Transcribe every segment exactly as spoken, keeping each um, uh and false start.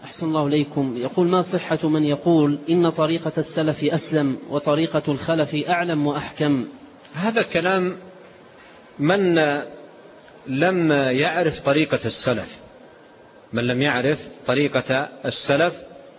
أحسن الله إليكم. يقول: ما صحة من يقول إن طريقة السلف أسلم وطريقة الخلف أعلم وأحكم؟ هذا كلام من لم يعرف طريقة السلف، من لم يعرف طريقة السلف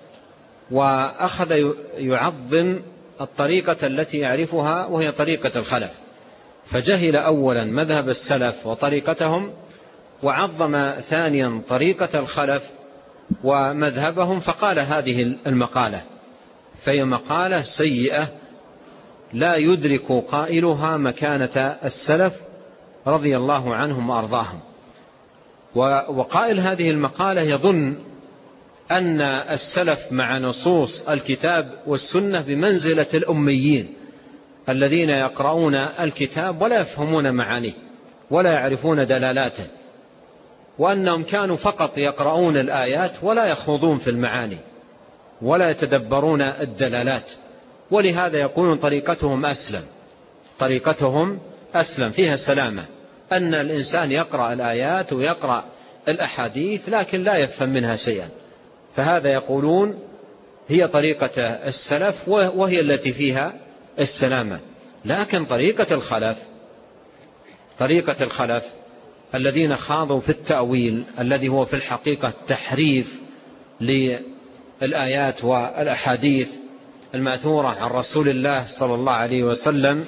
وأخذ يعظم الطريقة التي يعرفها وهي طريقة الخلف، فجهل أولا مذهب السلف وطريقتهم، وعظم ثانيا طريقة الخلف ومذهبهم، فقال هذه المقالة، فهي مقالة سيئة لا يدرك قائلها مكانة السلف رضي الله عنهم وأرضاهم. وقائل هذه المقالة يظن أن السلف مع نصوص الكتاب والسنة بمنزلة الأميين الذين يقرؤون الكتاب ولا يفهمون معانيه ولا يعرفون دلالاته، وأنهم كانوا فقط يقرؤون الآيات ولا يخوضون في المعاني ولا يتدبرون الدلالات، ولهذا يقولون طريقتهم أسلم، طريقتهم أسلم فيها سلامة، أن الإنسان يقرأ الآيات ويقرأ الأحاديث لكن لا يفهم منها شيئا، فهذا يقولون هي طريقة السلف وهي التي فيها السلامة. لكن طريقة الخلف، طريقة الخلف الذين خاضوا في التأويل الذي هو في الحقيقة تحريف للآيات والأحاديث الماثورة عن رسول الله صلى الله عليه وسلم،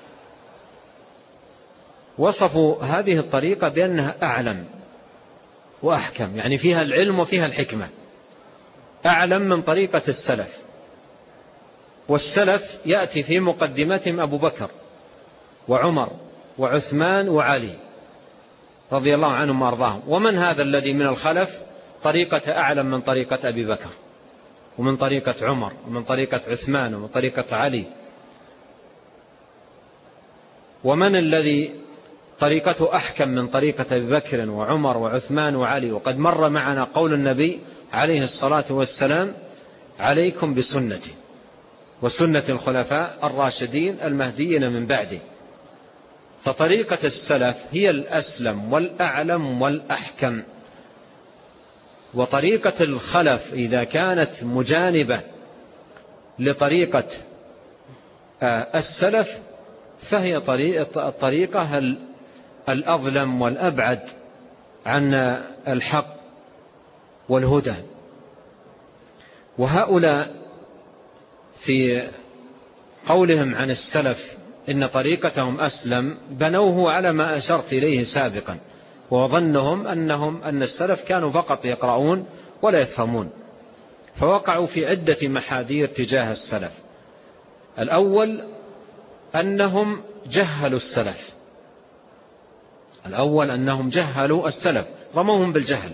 وصفوا هذه الطريقة بأنها أعلم وأحكم، يعني فيها العلم وفيها الحكمة، أعلم من طريقة السلف. والسلف يأتي في مقدمتهم أبو بكر وعمر وعثمان وعلي رضي الله عنهم وأرضاهم. ومن هذا الذي من الخلف طريقة أعلم من طريقة أبي بكر ومن طريقة عمر ومن طريقة عثمان ومن طريقة علي؟ ومن الذي طريقته أحكم من طريقة أبي بكر وعمر وعثمان وعلي؟ وقد مر معنا قول النبي عليه الصلاة والسلام: عليكم بسنتي وسنة الخلفاء الراشدين المهديين من بعدي. فطريقة السلف هي الأسلم والأعلم والأحكم، وطريقة الخلف إذا كانت مجانبة لطريقة السلف فهي الطريقة الأظلم والأبعد عن الحق والهدى. وهؤلاء في قولهم عن السلف إن طريقتهم أسلم بنوه على ما أشرت إليه سابقا، وظنهم أنهم أن السلف كانوا فقط يقرؤون ولا يفهمون، فوقعوا في عدة محاذير تجاه السلف. الأول أنهم جهلوا السلف، الأول أنهم جهلوا السلف، رموهم بالجهل.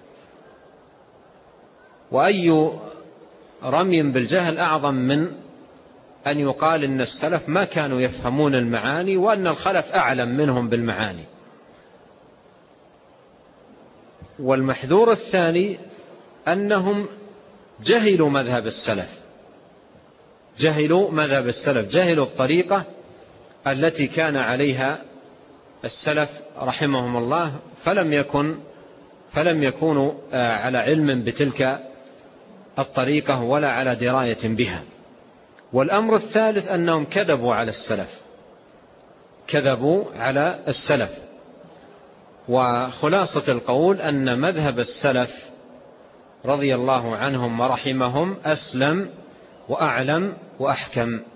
وأي رمي بالجهل أعظم من أن يقال إن السلف ما كانوا يفهمون المعاني وأن الخلف أعلم منهم بالمعاني. والمحذور الثاني أنهم جهلوا مذهب السلف، جهلوا مذهب السلف، جهلوا الطريقة التي كان عليها السلف رحمهم الله، فلم يكن فلم يكونوا على علم بتلك الطريقة ولا على دراية بها. والأمر الثالث أنهم كذبوا على السلف، كذبوا على السلف. وخلاصة القول أن مذهب السلف رضي الله عنهم ورحمهم أسلم وأعلم وأحكم.